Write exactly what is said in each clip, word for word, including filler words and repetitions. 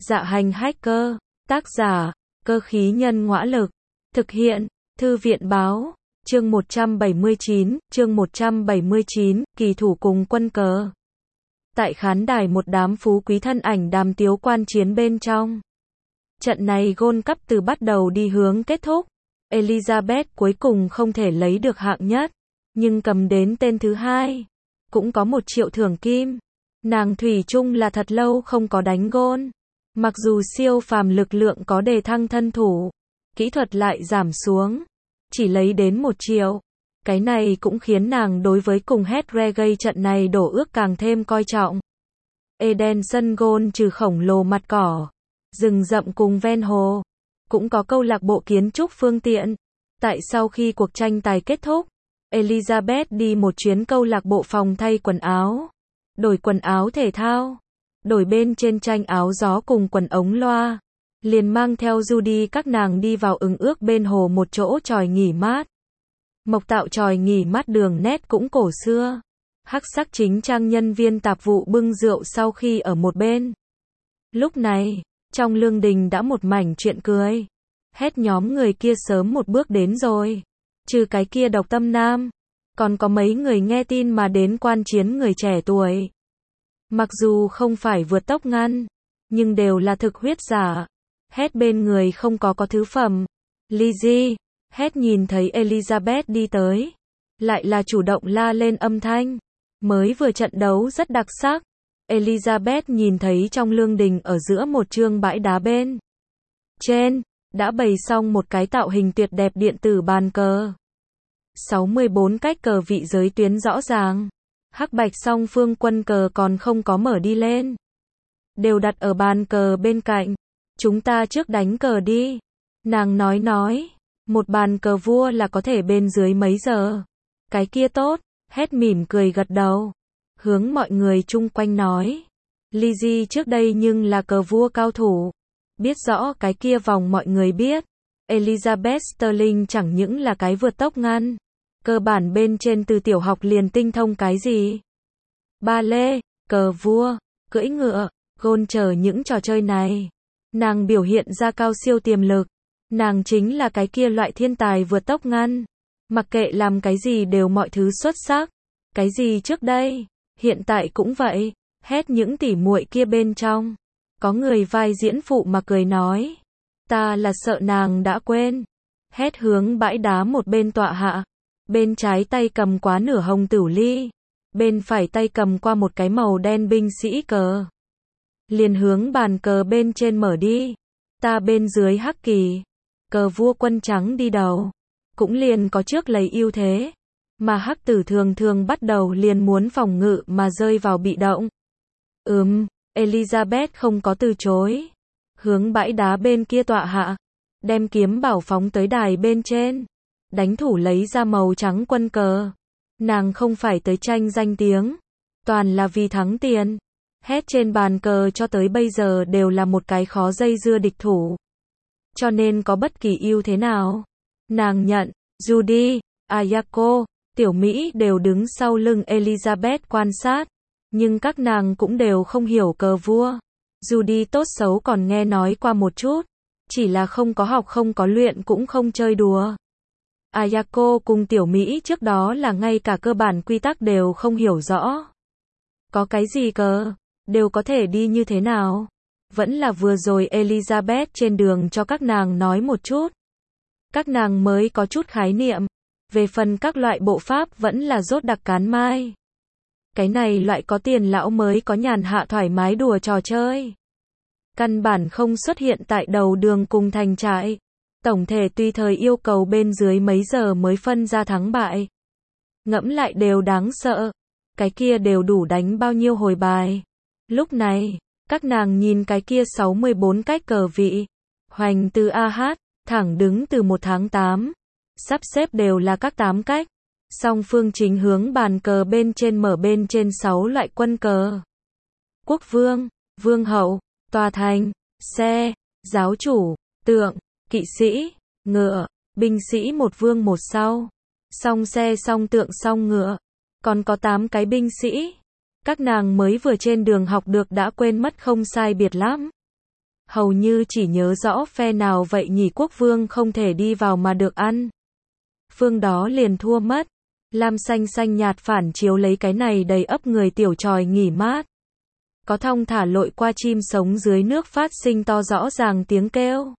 Dạ hành hacker, tác giả, cơ khí nhân ngõa lực, thực hiện, thư viện báo, chương một trăm bảy mươi chín, chương một trăm bảy mươi chín, kỳ thủ cùng quân cờ. Tại khán đài một đám phú quý thân ảnh đàm tiếu quan chiến bên trong. Trận này Gold Cup từ bắt đầu đi hướng kết thúc. Elizabeth cuối cùng không thể lấy được hạng nhất, nhưng cầm đến tên thứ hai. Cũng có một triệu thưởng kim. Nàng thủy chung là thật lâu không có đánh gôn. Mặc dù siêu phàm lực lượng có đề thăng thân thủ, kỹ thuật lại giảm xuống, chỉ lấy đến một triệu. Cái này cũng khiến nàng đối với cùng hết reggae trận này đổ ước càng thêm coi trọng. Eden sân gôn trừ khổng lồ mặt cỏ, rừng rậm cùng ven hồ, cũng có câu lạc bộ kiến trúc phương tiện. Tại sau khi cuộc tranh tài kết thúc, Elizabeth đi một chuyến câu lạc bộ phòng thay quần áo, đổi quần áo thể thao, đổi bên trên tranh áo gió cùng quần ống loa, liền mang theo Judy các nàng đi vào ứng ước bên hồ một chỗ chòi nghỉ mát. Mộc tạo chòi nghỉ mát đường nét cũng cổ xưa. Hắc sắc chính trang nhân viên tạp vụ bưng rượu sau khi ở một bên. Lúc này, trong lương đình đã một mảnh chuyện cười. Hết nhóm người kia sớm một bước đến rồi. Trừ cái kia độc tâm nam, còn có mấy người nghe tin mà đến quan chiến người trẻ tuổi. Mặc dù không phải vượt tốc ngăn, nhưng đều là thực huyết giả. Hết bên người không có có thứ phẩm. Lizzie, hết nhìn thấy Elizabeth đi tới, lại là chủ động la lên âm thanh. Mới vừa trận đấu rất đặc sắc. Elizabeth nhìn thấy trong lương đình ở giữa một trương bãi đá bên trên, đã bày xong một cái tạo hình tuyệt đẹp điện tử bàn cờ. sáu mươi bốn cách cờ vị giới tuyến rõ ràng. Hắc bạch song phương quân cờ còn không có mở đi lên. Đều đặt ở bàn cờ bên cạnh. Chúng ta trước đánh cờ đi. Nàng nói nói. Một bàn cờ vua là có thể bên dưới mấy giờ. Cái kia tốt. Hết mỉm cười gật đầu. Hướng mọi người chung quanh nói. Lizzie trước đây nhưng là cờ vua cao thủ. Biết rõ cái kia vòng mọi người biết. Elizabeth Sterling chẳng những là cái vượt tốc ngăn. Cơ bản bên trên từ tiểu học liền tinh thông cái gì? Ba lê, cờ vua, cưỡi ngựa, gôn chờ những trò chơi này. Nàng biểu hiện ra cao siêu tiềm lực. Nàng chính là cái kia loại thiên tài vượt tốc ngăn. Mặc kệ làm cái gì đều mọi thứ xuất sắc. Cái gì trước đây, hiện tại cũng vậy. Hết những tỉ muội kia bên trong. Có người vai diễn phụ mà cười nói. Ta là sợ nàng đã quên. Hết hướng bãi đá một bên tọa hạ. Bên trái tay cầm quá nửa hồng tửu ly. Bên phải tay cầm qua một cái màu đen binh sĩ cờ. Liền hướng bàn cờ bên trên mở đi. Ta bên dưới hắc kỳ. Cờ vua quân trắng đi đầu. Cũng liền có trước lấy ưu thế. Mà hắc tử thường thường bắt đầu liền muốn phòng ngự mà rơi vào bị động. Ừm, Elizabeth không có từ chối. Hướng bãi đá bên kia tọa hạ. Đem kiếm bảo phóng tới đài bên trên. Đánh thủ lấy ra màu trắng quân cờ. Nàng không phải tới tranh danh tiếng. Toàn là vì thắng tiền. Hết trên bàn cờ cho tới bây giờ đều là một cái khó dây dưa địch thủ. Cho nên có bất kỳ ưu thế nào. Nàng nhận, Judy, Ayako, Tiểu Mỹ đều đứng sau lưng Elizabeth quan sát. Nhưng các nàng cũng đều không hiểu cờ vua. Judy tốt xấu còn nghe nói qua một chút. Chỉ là không có học không có luyện cũng không chơi đùa. Ayako cùng Tiểu Mỹ trước đó là ngay cả cơ bản quy tắc đều không hiểu rõ. Có cái gì cờ, đều có thể đi như thế nào. Vẫn là vừa rồi Elizabeth trên đường cho các nàng nói một chút. Các nàng mới có chút khái niệm. Về phần các loại bộ pháp vẫn là rốt đặc cán mai. Cái này loại có tiền lão mới có nhàn hạ thoải mái đùa trò chơi. Căn bản không xuất hiện tại đầu đường cùng thành trại. Tổng thể tùy thời yêu cầu bên dưới mấy giờ mới phân ra thắng bại. Ngẫm lại đều đáng sợ. Cái kia đều đủ đánh bao nhiêu hồi bài. Lúc này, các nàng nhìn cái kia sáu mươi bốn cách cờ vị. Hoành từ a hát, thẳng đứng từ một tháng tám. Sắp xếp đều là các tám cách. Song phương chính hướng bàn cờ bên trên mở bên trên sáu loại quân cờ. Quốc vương, vương hậu, tòa thành, xe, giáo chủ, tượng, kỵ sĩ, ngựa, binh sĩ một vương một sau. Song xe song tượng song ngựa. Còn có tám cái binh sĩ. Các nàng mới vừa trên đường học được đã quên mất không sai biệt lắm. hầu như chỉ nhớ rõ phe nào vậy nhỉ, quốc vương không thể đi vào mà được ăn. Phương đó liền thua mất. Lam xanh xanh nhạt phản chiếu lấy cái này đầy ấp người tiểu tròi nghỉ mát. Có thong thả lội qua chim sống dưới nước phát sinh to rõ ràng tiếng kêu.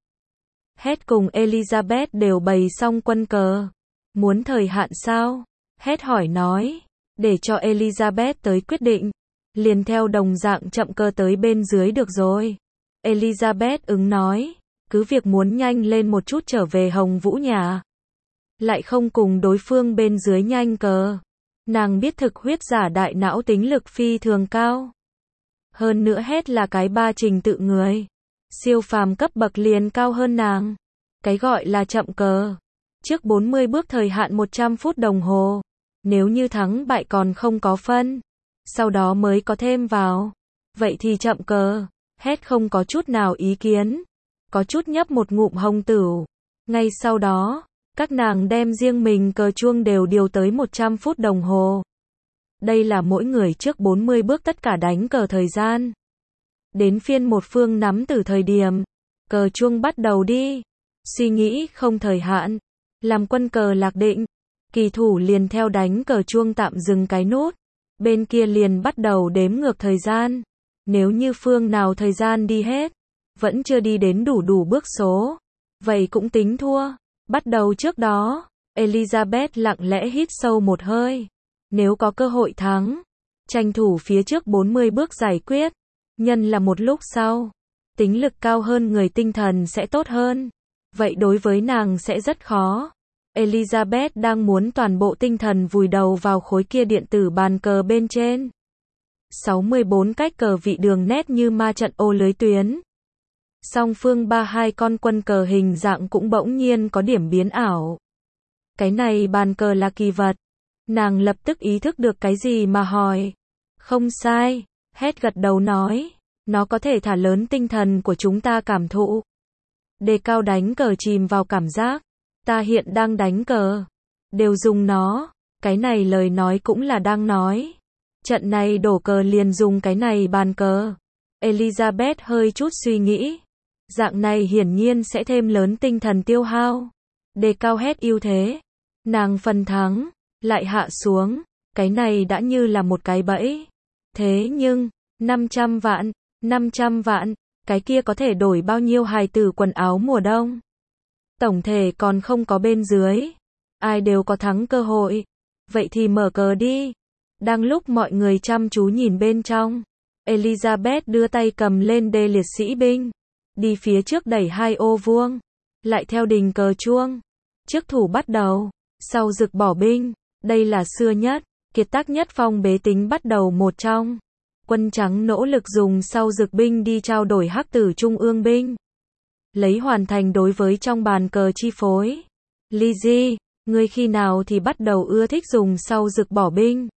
Hét cùng Elizabeth đều bày xong quân cờ. Muốn thời hạn sao? Hét hỏi nói. Để cho Elizabeth tới quyết định. Liền theo đồng dạng chậm cơ tới bên dưới được rồi. Elizabeth ứng nói. Cứ việc muốn nhanh lên một chút trở về Hồng Vũ nhà. Lại không cùng đối phương bên dưới nhanh cờ. Nàng biết thực huyết giả đại não tính lực phi thường cao. Hơn nữa hết là cái ba trình tự người. Siêu phàm cấp bậc liền cao hơn nàng. Cái gọi là chậm cờ. Trước bốn mươi bước thời hạn một trăm phút đồng hồ. Nếu như thắng bại còn không có phân. Sau đó mới có thêm vào. Vậy thì chậm cờ. Hết không có chút nào ý kiến. Có chút nhấp một ngụm hồng tửu. Ngay sau đó, các nàng đem riêng mình cờ chuông đều điều tới một trăm phút đồng hồ. Đây là mỗi người trước bốn mươi bước tất cả đánh cờ thời gian. Đến phiên một phương nắm từ thời điểm. Cờ chuông bắt đầu đi. Suy nghĩ không thời hạn. Làm quân cờ lạc định. Kỳ thủ liền theo đánh cờ chuông tạm dừng cái nút. Bên kia liền bắt đầu đếm ngược thời gian. Nếu như phương nào thời gian đi hết. Vẫn chưa đi đến đủ đủ bước số. Vậy cũng tính thua. Bắt đầu trước đó. Elizabeth lặng lẽ hít sâu một hơi. Nếu có cơ hội thắng. Tranh thủ phía trước bốn mươi bước giải quyết. Nhân là một lúc sau. Tính lực cao hơn người tinh thần sẽ tốt hơn. Vậy đối với nàng sẽ rất khó. Elizabeth đang muốn toàn bộ tinh thần vùi đầu vào khối kia điện tử bàn cờ bên trên. sáu mươi bốn cách cờ vị đường nét như ma trận ô lưới tuyến. Song phương ba hai con quân cờ hình dạng cũng bỗng nhiên có điểm biến ảo. Cái này bàn cờ là kỳ vật. Nàng lập tức ý thức được cái gì mà hỏi. Không sai, Hét gật đầu nói. Nó có thể thả lớn tinh thần của chúng ta cảm thụ. Đề cao đánh cờ chìm vào cảm giác. Ta hiện đang đánh cờ. Đều dùng nó. Cái này lời nói cũng là đang nói. Trận này đổ cờ liền dùng cái này bàn cờ. Elizabeth hơi chút suy nghĩ. Dạng này hiển nhiên sẽ thêm lớn tinh thần tiêu hao. Đề cao Hét ưu thế. Nàng phần thắng. Lại hạ xuống. Cái này đã như là một cái bẫy. Thế nhưng, năm trăm vạn, năm trăm vạn, cái kia có thể đổi bao nhiêu hài tử quần áo mùa đông. Tổng thể còn không có bên dưới. Ai đều có thắng cơ hội. Vậy thì mở cờ đi. Đang lúc mọi người chăm chú nhìn bên trong. Elizabeth đưa tay cầm lên đê liệt sĩ binh. Đi phía trước đẩy hai ô vuông. Lại theo đình cờ chuông. Trước thủ bắt đầu. Sau rực bỏ binh. Đây là xưa nhất, kiệt tác nhất phong bế tính bắt đầu một trong. Quân trắng nỗ lực dùng sau rực binh đi trao đổi hắc tử trung ương binh. Lấy hoàn thành đối với trong bàn cờ chi phối. Lizzie, ngươi khi nào thì bắt đầu ưa thích dùng sau rực bỏ binh?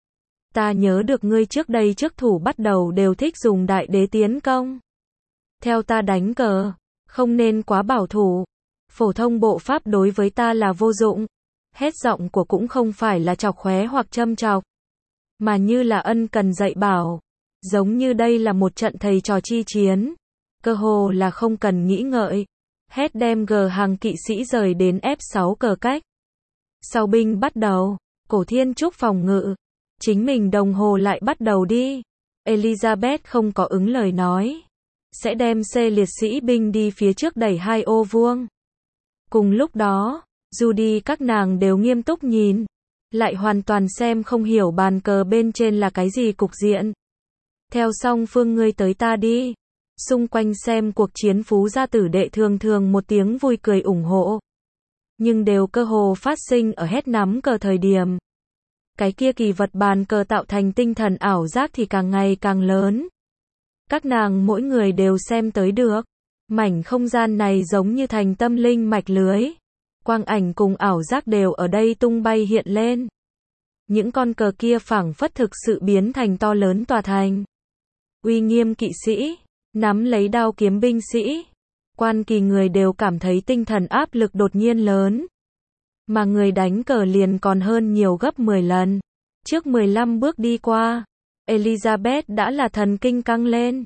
Ta nhớ được ngươi trước đây trước thủ bắt đầu đều thích dùng đại đế tiến công. Theo ta đánh cờ, không nên quá bảo thủ. Phổ thông bộ pháp đối với ta là vô dụng. Hết giọng của cũng không phải là chọc khóe hoặc châm chọc, mà như là ân cần dạy bảo. Giống như đây là một trận thầy trò chi chiến. Cơ hồ là không cần nghĩ ngợi. Hết đem G hàng kỵ sĩ rời đến ép sáu cờ cách. Sau binh bắt đầu, Cổ Thiên Trúc phòng ngự. Chính mình đồng hồ lại bắt đầu đi. Elizabeth không có ứng lời nói. Sẽ đem C liệt sĩ binh đi phía trước đẩy hai ô vuông. Cùng lúc đó, Judy các nàng đều nghiêm túc nhìn. Lại hoàn toàn xem không hiểu bàn cờ bên trên là cái gì cục diện. Theo song phương ngươi tới ta đi. Xung quanh xem cuộc chiến phú gia tử đệ thường thường một tiếng vui cười ủng hộ. Nhưng đều cơ hồ phát sinh ở hết nắm cờ thời điểm. Cái kia kỳ vật bàn cờ tạo thành tinh thần ảo giác thì càng ngày càng lớn. Các nàng mỗi người đều xem tới được. Mảnh không gian này giống như thành tâm linh mạch lưới. Quang ảnh cùng ảo giác đều ở đây tung bay hiện lên. Những con cờ kia phảng phất thực sự biến thành to lớn tòa thành. Uy nghiêm kỵ sĩ, nắm lấy đao kiếm binh sĩ, quan kỳ người đều cảm thấy tinh thần áp lực đột nhiên lớn. Mà người đánh cờ liền còn hơn nhiều gấp mười lần. Trước mười lăm bước đi qua, Elizabeth đã là thần kinh căng lên.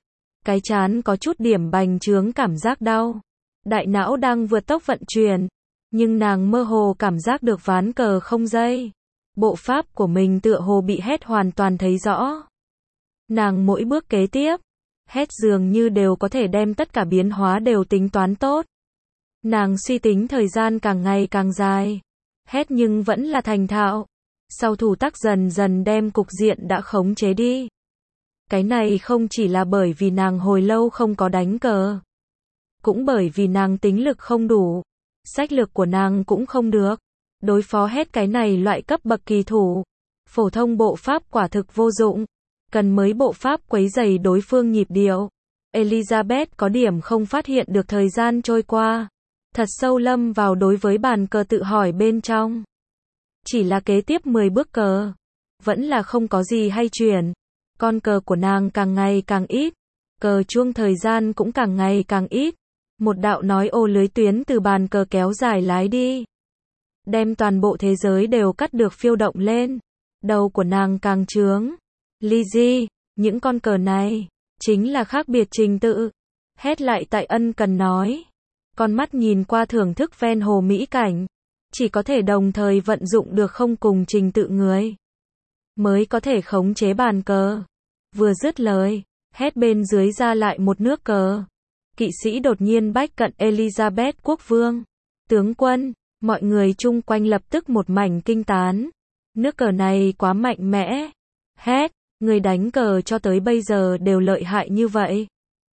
Cái trán có chút điểm bành trướng cảm giác đau. Đại não đang vượt tốc vận chuyển, nhưng nàng mơ hồ cảm giác được ván cờ không dây. Bộ pháp của mình tựa hồ bị Hết hoàn toàn thấy rõ. Nàng mỗi bước kế tiếp, Hết dường như đều có thể đem tất cả biến hóa đều tính toán tốt. Nàng suy tính thời gian càng ngày càng dài. Hết nhưng vẫn là thành thạo. Sau thủ tắc dần dần đem cục diện đã khống chế đi. Cái này không chỉ là bởi vì nàng hồi lâu không có đánh cờ. Cũng bởi vì nàng tính lực không đủ. Sách lược của nàng cũng không được. Đối phó Hết cái này loại cấp bậc kỳ thủ. Phổ thông bộ pháp quả thực vô dụng. Cần mấy bộ pháp quấy rầy đối phương nhịp điệu. Elizabeth có điểm không phát hiện được thời gian trôi qua. Thật sâu lâm vào đối với bàn cờ tự hỏi bên trong. Chỉ là kế tiếp mười bước cờ. Vẫn là không có gì hay chuyển. Con cờ của nàng càng ngày càng ít. Cờ chuông thời gian cũng càng ngày càng ít. Một đạo nói ô lưới tuyến từ bàn cờ kéo dài lái đi. Đem toàn bộ thế giới đều cắt được phiêu động lên. Đầu của nàng càng trướng. Lizzie, những con cờ này, chính là khác biệt trình tự. Hết lại tại ân cần nói. Con mắt nhìn qua thưởng thức ven hồ mỹ cảnh. Chỉ có thể đồng thời vận dụng được không cùng trình tự người. Mới có thể khống chế bàn cờ. Vừa dứt lời, Hết bên dưới ra lại một nước cờ. Kỵ sĩ đột nhiên bách cận Elizabeth quốc vương. Tướng quân, mọi người chung quanh lập tức một mảnh kinh tán. Nước cờ này quá mạnh mẽ. Hết, người đánh cờ cho tới bây giờ đều lợi hại như vậy.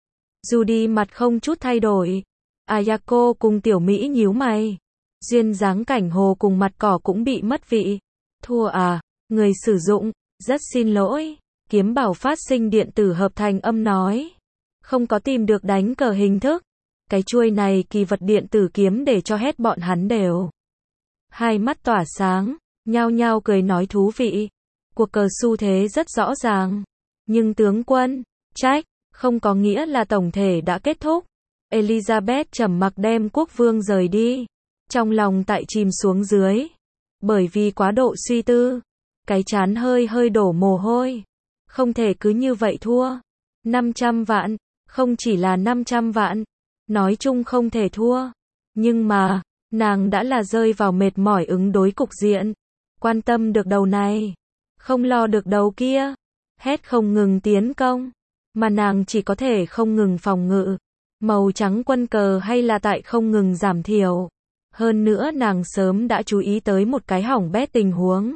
Judy mặt không chút thay đổi. Ayako cùng tiểu Mỹ nhíu mày. Duyên dáng cảnh hồ cùng mặt cỏ cũng bị mất vị. Thua à, người sử dụng, rất xin lỗi. Kiếm bảo phát sinh điện tử hợp thành âm nói. Không có tìm được đánh cờ hình thức. Cái chuôi này kỳ vật điện tử kiếm để cho hết bọn hắn đều. Hai mắt tỏa sáng, nhao nhao cười nói thú vị. Cuộc cờ xu thế rất rõ ràng. Nhưng tướng quân, trách, không có nghĩa là tổng thể đã kết thúc. Elizabeth trầm mặc đem quốc vương rời đi. Trong lòng tại chìm xuống dưới. Bởi vì quá độ suy tư. Cái trán hơi hơi đổ mồ hôi. Không thể cứ như vậy thua. năm trăm vạn, không chỉ là năm trăm vạn. Nói chung không thể thua. Nhưng mà, nàng đã là rơi vào mệt mỏi ứng đối cục diện. Quan tâm được đầu này. Không lo được đầu kia. Hết không ngừng tiến công. Mà nàng chỉ có thể không ngừng phòng ngự. Màu trắng quân cờ hay là tại không ngừng giảm thiểu. Hơn nữa nàng sớm đã chú ý tới một cái hỏng bét tình huống.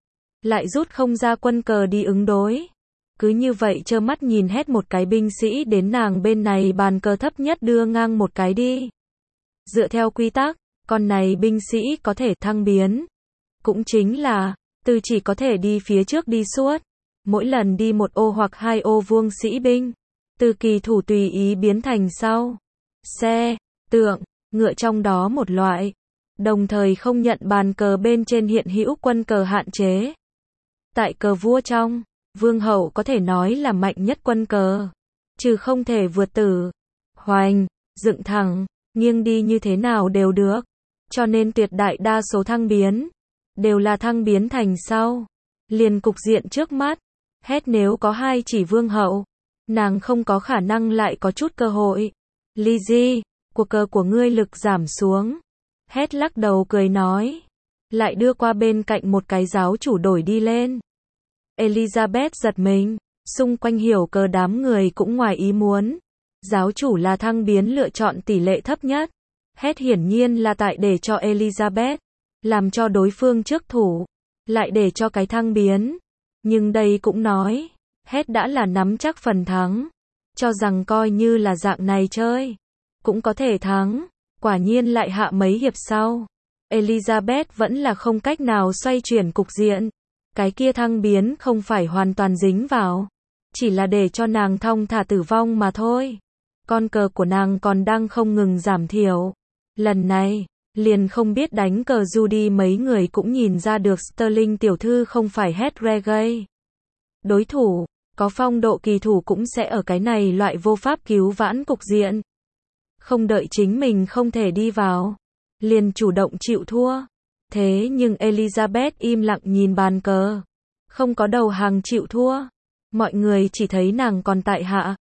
Lại rút không ra quân cờ đi ứng đối. Cứ như vậy trơ mắt nhìn hết một cái binh sĩ đến nàng bên này bàn cờ thấp nhất đưa ngang một cái đi. Dựa theo quy tắc, con này binh sĩ có thể thăng biến. Cũng chính là, từ chỉ có thể đi phía trước đi suốt. Mỗi lần đi một ô hoặc hai ô vuông sĩ binh. Từ kỳ thủ tùy ý biến thành sau. Xe, tượng, ngựa trong đó một loại. Đồng thời không nhận bàn cờ bên trên hiện hữu quân cờ hạn chế. Tại cờ vua trong, vương hậu có thể nói là mạnh nhất quân cờ. Trừ không thể vượt tử, hoành, dựng thẳng, nghiêng đi như thế nào đều được. Cho nên tuyệt đại đa số thăng biến, đều là thăng biến thành sau. Liền cục diện trước mắt, Hết nếu có hai chỉ vương hậu, nàng không có khả năng lại có chút cơ hội. Lizzie, cuộc cờ của ngươi lực giảm xuống. Hết lắc đầu cười nói. Lại đưa qua bên cạnh một cái giáo chủ đổi đi lên. Elizabeth giật mình. Xung quanh hiểu cờ đám người cũng ngoài ý muốn. Giáo chủ là thăng biến lựa chọn tỷ lệ thấp nhất. Hết hiển nhiên là tại để cho Elizabeth. Làm cho đối phương trước thủ. Lại để cho cái thăng biến. Nhưng đây cũng nói. Hết đã là nắm chắc phần thắng. Cho rằng coi như là dạng này chơi. Cũng có thể thắng. Quả nhiên lại hạ mấy hiệp sau. Elizabeth vẫn là không cách nào xoay chuyển cục diện. Cái kia thăng biến không phải hoàn toàn dính vào. Chỉ là để cho nàng thong thả tử vong mà thôi. Con cờ của nàng còn đang không ngừng giảm thiểu. Lần này, liền không biết đánh cờ Judy mấy người cũng nhìn ra được Sterling tiểu thư không phải Hết Reggae. Đối thủ, có phong độ kỳ thủ cũng sẽ ở cái này loại vô pháp cứu vãn cục diện. Không đợi chính mình không thể đi vào. Liền chủ động chịu thua. Thế nhưng Elizabeth im lặng nhìn bàn cờ. Không có đầu hàng chịu thua. Mọi người chỉ thấy nàng còn tại hạ.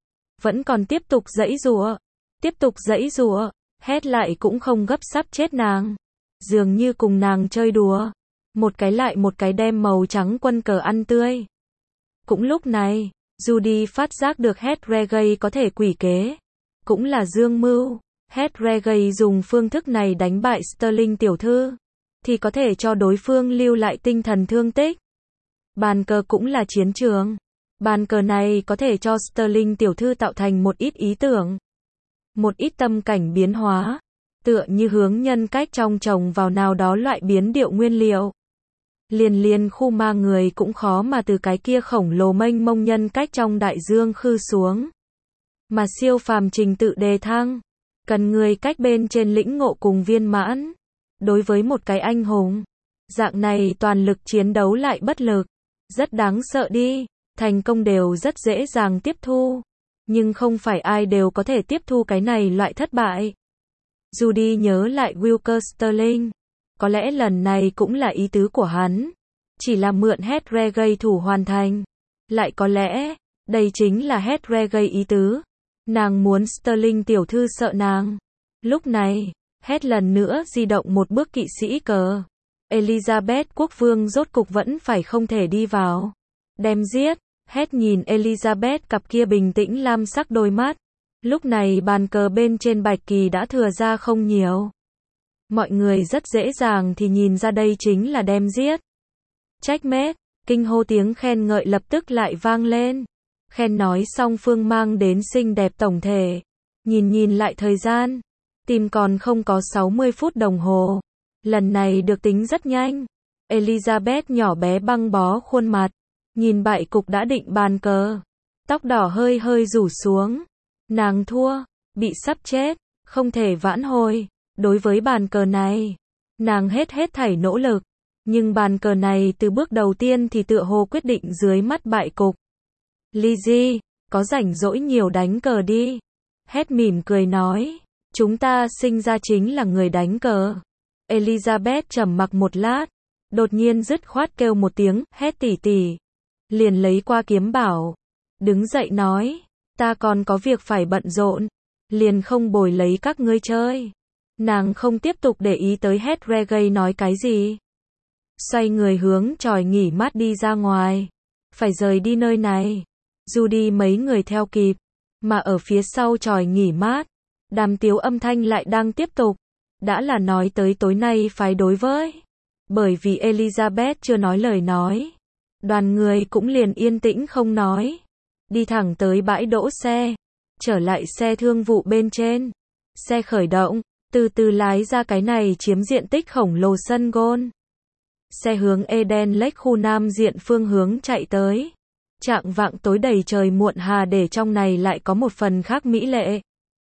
vẫn còn tiếp tục giãy giụa, tiếp tục giãy giụa, hét lại cũng không gấp sắp chết nàng. Dường như cùng nàng chơi đùa, một cái lại một cái đem màu trắng quân cờ ăn tươi. Cũng lúc này, Judy phát giác được Hedregay có thể quỷ kế, cũng là dương mưu. Hedregay dùng phương thức này đánh bại Sterling tiểu thư, thì có thể cho đối phương lưu lại tinh thần thương tích. Bàn cờ cũng là chiến trường. Bàn cờ này có thể cho Sterling tiểu thư tạo thành một ít ý tưởng, một ít tâm cảnh biến hóa, tựa như hướng nhân cách trong chồng vào nào đó loại biến điệu nguyên liệu. Liền liền khu ma người cũng khó mà từ cái kia khổng lồ mênh mông nhân cách trong đại dương khư xuống. Mà siêu phàm trình tự đề thăng, cần người cách bên trên lĩnh ngộ cùng viên mãn. Đối với một cái anh hùng, dạng này toàn lực chiến đấu lại bất lực, rất đáng sợ đi. Thành công đều rất dễ dàng tiếp thu, nhưng không phải ai đều có thể tiếp thu cái này loại thất bại. Judy nhớ lại Wilker Sterling, có lẽ lần này cũng là ý tứ của hắn, chỉ là mượn Hedregay thủ hoàn thành. Lại có lẽ, đây chính là Hedregay ý tứ. Nàng muốn Sterling tiểu thư sợ nàng. Lúc này, Hed lần nữa di động một bước kỵ sĩ cờ. Elizabeth quốc vương rốt cục vẫn phải không thể đi vào. Đem giết. Hed nhìn Elizabeth cặp kia bình tĩnh lam sắc đôi mắt. Lúc này bàn cờ bên trên bạch kỳ đã thừa ra không nhiều. Mọi người rất dễ dàng thì nhìn ra đây chính là đem giết. Checkmate, kinh hô tiếng khen ngợi lập tức lại vang lên. Khen nói xong phương mang đến xinh đẹp tổng thể. Nhìn nhìn lại thời gian, tìm còn không có sáu mươi phút đồng hồ. Lần này được tính rất nhanh. Elizabeth nhỏ bé băng bó khuôn mặt, nhìn bại cục đã định bàn cờ. Tóc đỏ hơi hơi rủ xuống. Nàng thua, bị sắp chết, không thể vãn hồi. Đối với bàn cờ này, nàng hết hết thảy nỗ lực. Nhưng bàn cờ này từ bước đầu tiên thì tựa hồ quyết định dưới mắt bại cục. Lizzie, có rảnh rỗi nhiều đánh cờ đi. Hed mỉm cười nói, chúng ta sinh ra chính là người đánh cờ. Elizabeth trầm mặc một lát, đột nhiên dứt khoát kêu một tiếng, Hed tỷ tỷ. Liền lấy qua kiếm bảo, đứng dậy nói, ta còn có việc phải bận rộn, liền không bồi lấy các ngươi chơi. Nàng không tiếp tục để ý tới Hedregay nói cái gì. Xoay người hướng chòi nghỉ mát đi ra ngoài. Phải rời đi nơi này. Judy mấy người theo kịp. Mà ở phía sau chòi nghỉ mát, đàm tiếu âm thanh lại đang tiếp tục. Đã là nói tới tối nay phái đối với. Bởi vì Elizabeth chưa nói lời nói, đoàn người cũng liền yên tĩnh không nói. Đi thẳng tới bãi đỗ xe. Trở lại xe thương vụ bên trên. Xe khởi động, từ từ lái ra cái này chiếm diện tích khổng lồ sân golf. Xe hướng Eden Lake khu nam diện phương hướng chạy tới. Trạng vạng tối đầy trời muộn hà để trong này lại có một phần khác mỹ lệ.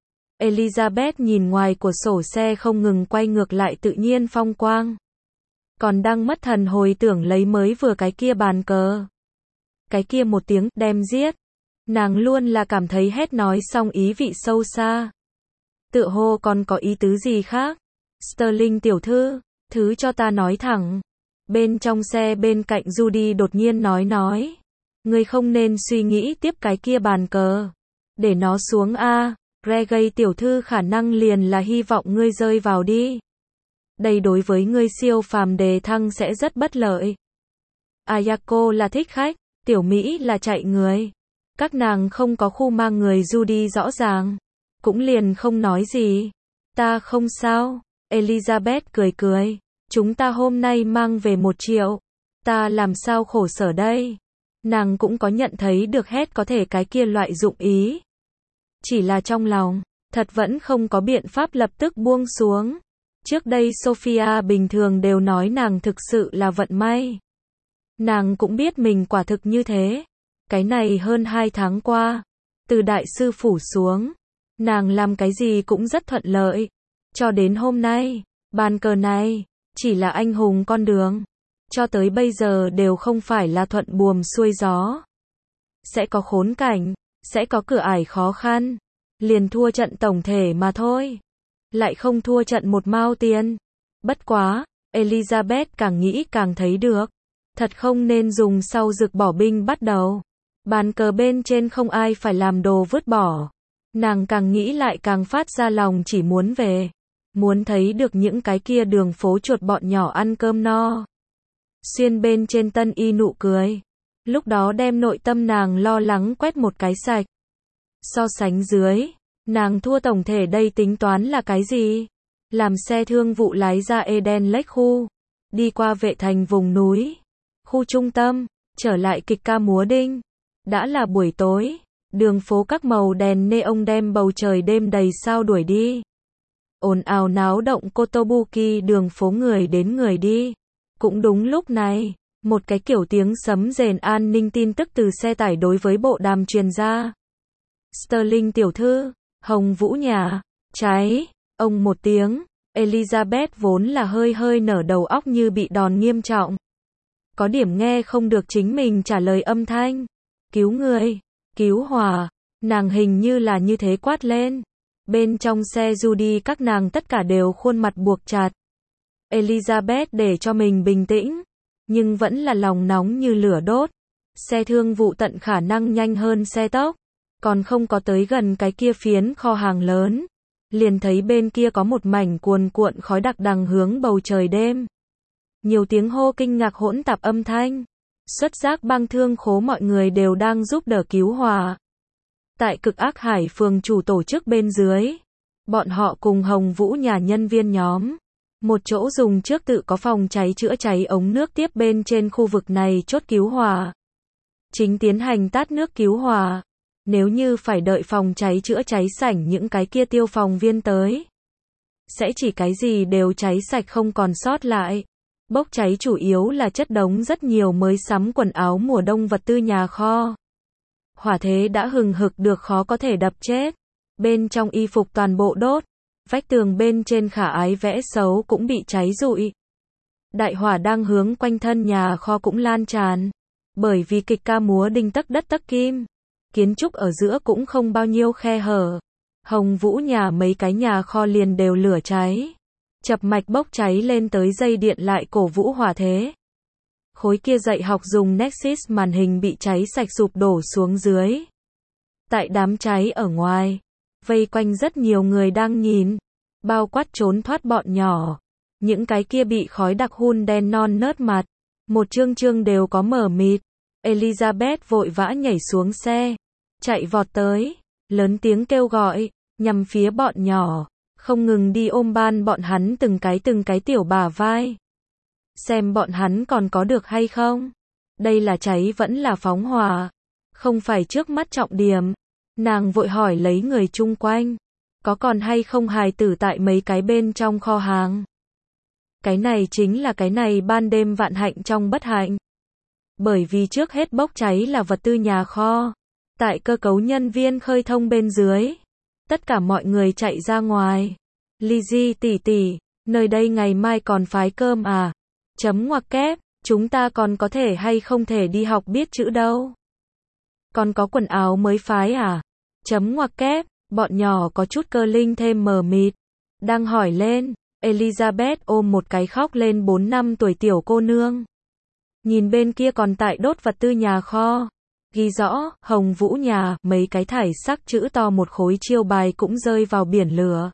Elizabeth nhìn ngoài của sổ xe không ngừng quay ngược lại tự nhiên phong quang. Còn đang mất thần hồi tưởng lấy mới vừa cái kia bàn cờ. Cái kia một tiếng đem giết. Nàng luôn là cảm thấy Hed nói xong ý vị sâu xa. Tựa hồ còn có ý tứ gì khác. Sterling tiểu thư, thứ cho ta nói thẳng. Bên trong xe bên cạnh Judy đột nhiên nói nói. Ngươi không nên suy nghĩ tiếp cái kia bàn cờ. Để nó xuống a. Regay tiểu thư khả năng liền là hy vọng ngươi rơi vào đi. Đây đối với ngươi siêu phàm đề thăng sẽ rất bất lợi. Ayako là thích khách, tiểu Mỹ là chạy người. Các nàng không có khu mang người Judy rõ ràng. Cũng liền không nói gì. Ta không sao. Elizabeth cười cười. Chúng ta hôm nay mang về một triệu. Ta làm sao khổ sở đây. Nàng cũng có nhận thấy được hết có thể cái kia loại dụng ý. Chỉ là trong lòng, thật vẫn không có biện pháp lập tức buông xuống. Trước đây Sophia bình thường đều nói nàng thực sự là vận may. Nàng cũng biết mình quả thực như thế. Cái này hơn hai tháng qua, từ đại sư phủ xuống, nàng làm cái gì cũng rất thuận lợi. Cho đến hôm nay, bàn cờ này, chỉ là anh hùng con đường. Cho tới bây giờ đều không phải là thuận buồm xuôi gió. Sẽ có khốn cảnh, sẽ có cửa ải khó khăn. Liền thua trận tổng thể mà thôi. Lại không thua trận một mao tiền. Bất quá, Elizabeth càng nghĩ càng thấy được. Thật không nên dùng sau rực bỏ binh bắt đầu. Bàn cờ bên trên không ai phải làm đồ vứt bỏ. Nàng càng nghĩ lại càng phát ra lòng chỉ muốn về. Muốn thấy được những cái kia đường phố chuột bọn nhỏ ăn cơm no. Xuyên bên trên Tân Y nụ cười. Lúc đó đem nội tâm nàng lo lắng quét một cái sạch. So sánh dưới, nàng thua tổng thể đây tính toán là cái gì? Làm xe thương vụ lái ra Eden Lake khu, đi qua vệ thành vùng núi, khu trung tâm, trở lại kịch ca múa đinh. Đã là buổi tối, đường phố các màu đèn neon đem bầu trời đêm đầy sao đuổi đi. Ồn ào náo động Kotobuki, đường phố người đến người đi. Cũng đúng lúc này, một cái kiểu tiếng sấm rền an ninh tin tức từ xe tải đối với bộ đàm truyền ra. Sterling tiểu thư, Hồng Vũ nhà, cháy, ông một tiếng, Elizabeth vốn là hơi hơi nở đầu óc như bị đòn nghiêm trọng. Có điểm nghe không được chính mình trả lời âm thanh. Cứu người, cứu hỏa, nàng hình như là như thế quát lên. Bên trong xe Judy các nàng tất cả đều khuôn mặt buộc chặt. Elizabeth để cho mình bình tĩnh, nhưng vẫn là lòng nóng như lửa đốt. Xe thương vụ tận khả năng nhanh hơn xe tốc, còn không có tới gần cái kia phiến kho hàng lớn, liền thấy bên kia có một mảnh cuồn cuộn khói đặc đằng hướng bầu trời đêm. Nhiều tiếng hô kinh ngạc hỗn tạp âm thanh. Xuất giác băng thương khố mọi người đều đang giúp đỡ cứu hỏa. Tại Cực Ác Hải phường chủ tổ chức bên dưới, bọn họ cùng Hồng Vũ nhà nhân viên nhóm, một chỗ dùng trước tự có phòng cháy chữa cháy ống nước tiếp bên trên khu vực này chốt cứu hỏa. Chính tiến hành tát nước cứu hỏa. Nếu như phải đợi phòng cháy chữa cháy sảnh những cái kia tiêu phòng viên tới, sẽ chỉ cái gì đều cháy sạch không còn sót lại. Bốc cháy chủ yếu là chất đống rất nhiều mới sắm quần áo mùa đông vật tư nhà kho. Hỏa thế đã hừng hực được khó có thể đập chết. Bên trong y phục toàn bộ đốt. Vách tường bên trên khả ái vẽ xấu cũng bị cháy rụi. Đại hỏa đang hướng quanh thân nhà kho cũng lan tràn. Bởi vì kịch ca múa đinh tấc đất tấc kim, kiến trúc ở giữa cũng không bao nhiêu khe hở. Hồng Vũ nhà mấy cái nhà kho liền đều lửa cháy. Chập mạch bốc cháy lên tới dây điện lại cổ vũ hỏa thế. Khối kia dạy học dùng Nexus màn hình bị cháy sạch sụp đổ xuống dưới. Tại đám cháy ở ngoài, vây quanh rất nhiều người đang nhìn, bao quát trốn thoát bọn nhỏ. Những cái kia bị khói đặc hun đen non nớt mặt, một chương chương đều có mờ mịt. Elizabeth vội vã nhảy xuống xe, chạy vọt tới, lớn tiếng kêu gọi, nhằm phía bọn nhỏ, không ngừng đi ôm ban bọn hắn từng cái từng cái tiểu bả vai. Xem bọn hắn còn có được hay không? Đây là cháy vẫn là phóng hỏa? Không phải trước mắt trọng điểm. Nàng vội hỏi lấy người chung quanh, có còn hay không hài tử tại mấy cái bên trong kho hàng? Cái này chính là cái này ban đêm vạn hạnh trong bất hạnh. Bởi vì trước hết bốc cháy là vật tư nhà kho. Tại cơ cấu nhân viên khơi thông bên dưới, tất cả mọi người chạy ra ngoài. Lizzie tỷ tỷ, nơi đây ngày mai còn phái cơm à? Chấm ngoặc kép, chúng ta còn có thể hay không thể đi học biết chữ đâu? Còn có quần áo mới phái à? Chấm ngoặc kép, bọn nhỏ có chút cơ linh thêm mờ mịt. Đang hỏi lên, Elizabeth ôm một cái khóc lên bốn năm tuổi tiểu cô nương. Nhìn bên kia còn tại đốt vật tư nhà kho. Ghi rõ, Hồng Vũ nhà, mấy cái thải sắc chữ to một khối chiêu bài cũng rơi vào biển lửa.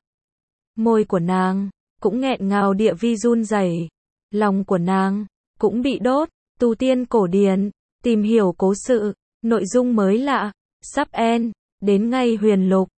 Môi của nàng, cũng nghẹn ngào địa vi run rẩy. Lòng của nàng, cũng bị đốt. Tu tiên cổ điển, tìm hiểu cố sự, nội dung mới lạ, sắp end, đến ngay huyền lục.